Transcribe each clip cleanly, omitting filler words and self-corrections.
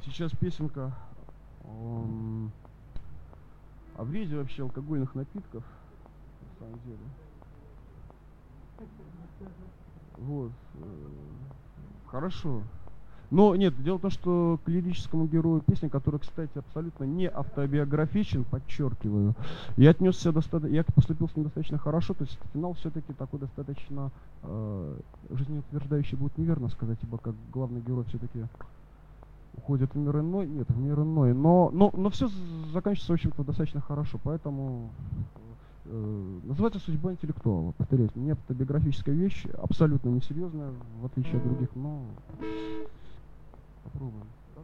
Сейчас песенка о вреде вообще алкогольных напитков, на самом деле. Вот. Хорошо. Но нет, дело в том, что к лирическому герою песни, который, кстати, абсолютно не автобиографичен, подчеркиваю, я отнесся достаточно, я поступил с ним достаточно хорошо, то есть финал все-таки такой достаточно жизнеутверждающий, будет неверно сказать, ибо как главный герой все-таки уходит в мир иной, нет, в мир иной, но все заканчивается, в общем-то, достаточно хорошо, поэтому называется «Судьба интеллектуала». Повторяюсь, не автобиографическая вещь, абсолютно несерьезная, в отличие от других, но попробуем.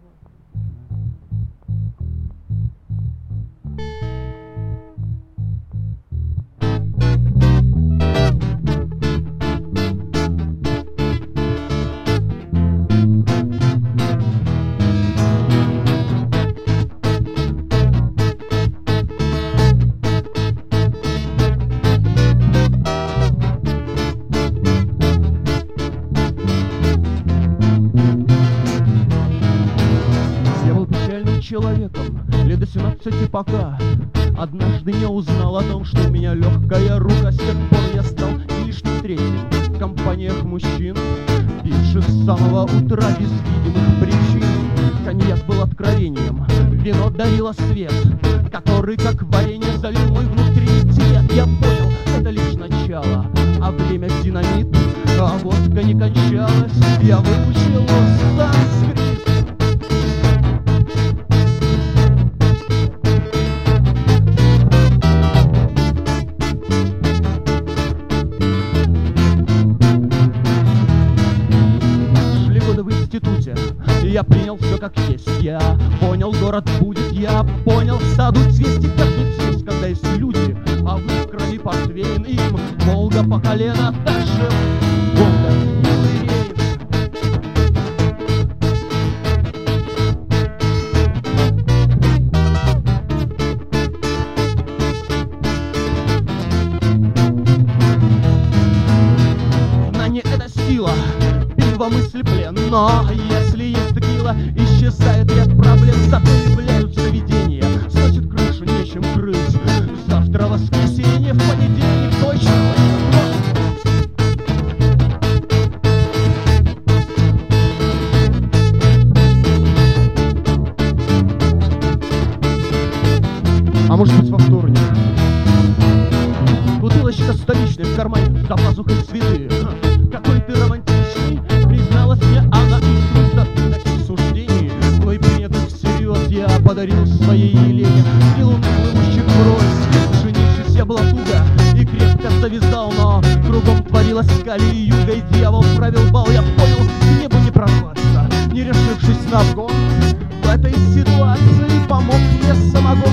Человеком, лет до 17 пока однажды не узнал о том, что у меня легкая рука. С тех пор я стал лишним третьим в компаниях мужчин, пивших с самого утра без видимых причин. Коньяк был откровением, вино дарило свет, который, как варенье, залил мой внутренний. Я понял, это лишь начало, а время динамит, а водка не кончалась. Я выучил санскрит. Я принял все как есть, я понял, город будет, я понял, в саду цвести как не цвесть, когда есть люди, а вы в крови портвейн, им Волга по колено, дальше Волга не Рейн. Знание — это сила, пиво мысли плен, но если есть текила, исчезает ряд проблем. Зато являются видения, сносит крышу, нечем крыть. Завтра воскресенье, в понедельник точно. А может быть во вторник. Бутылочка столичная в кармане, за пазухой цветы. Какой ты романтичный, призналась мне она, из трудных таких суждений, но и принятых всерьез я подарил своей Елене. Силу плывущих врозь, женившись я была туго и крепко завязал, но кругом творилась скали и юга, и дьявол правил бал. Я понял, к небу не прорваться, не решившись на обгон. В этой ситуации помог мне самогон.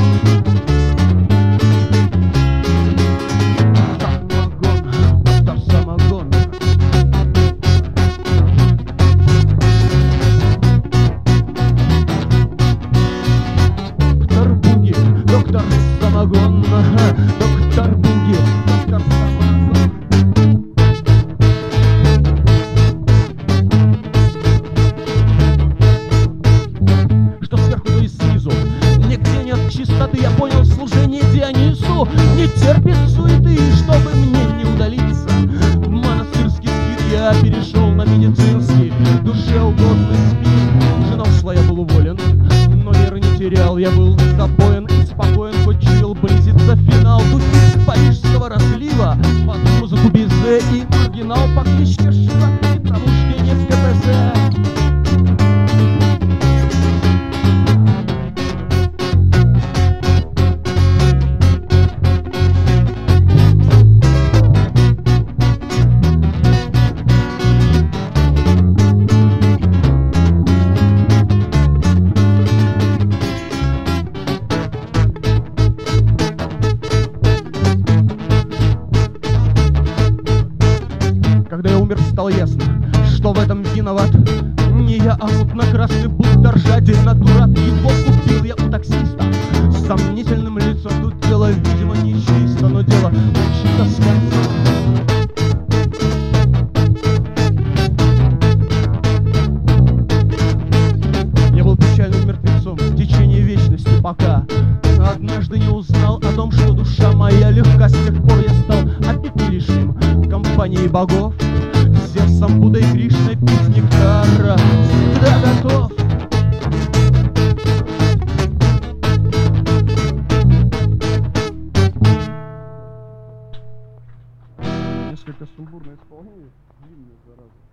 Доктор Буги, доктор Самогон. Что сверху, то и снизу, нигде нет чистоты. Я понял, служение Дионису не терпит суеты. Чтобы мне не удалиться в монастырский скит, я перешел на медицинский, душе угодный спит. Жена ушла, я был уволен, но веры не терял. Я был запоен и спокоен, хоть чуял близится финал. Духи парижского разлива под музыку Бизе и маргинал по кличке Шива и пробуждение в КПЗ. Когда я умер, стало ясно, что в этом виноват не я, а мутно-красный будто жадина дурак. Его купил я у таксиста с сомнительным лицом. Тут дело, видимо, нечисто, но дело очень тоскливо. Я был печальным пока однажды не узнал о том, что душа моя легка. С тех пор я стал опять не лишним в компании богов. Зевсом, Буддой, Кришной пить нектара всегда готов. Несколько сумбурное исполнение, длинное, зараза.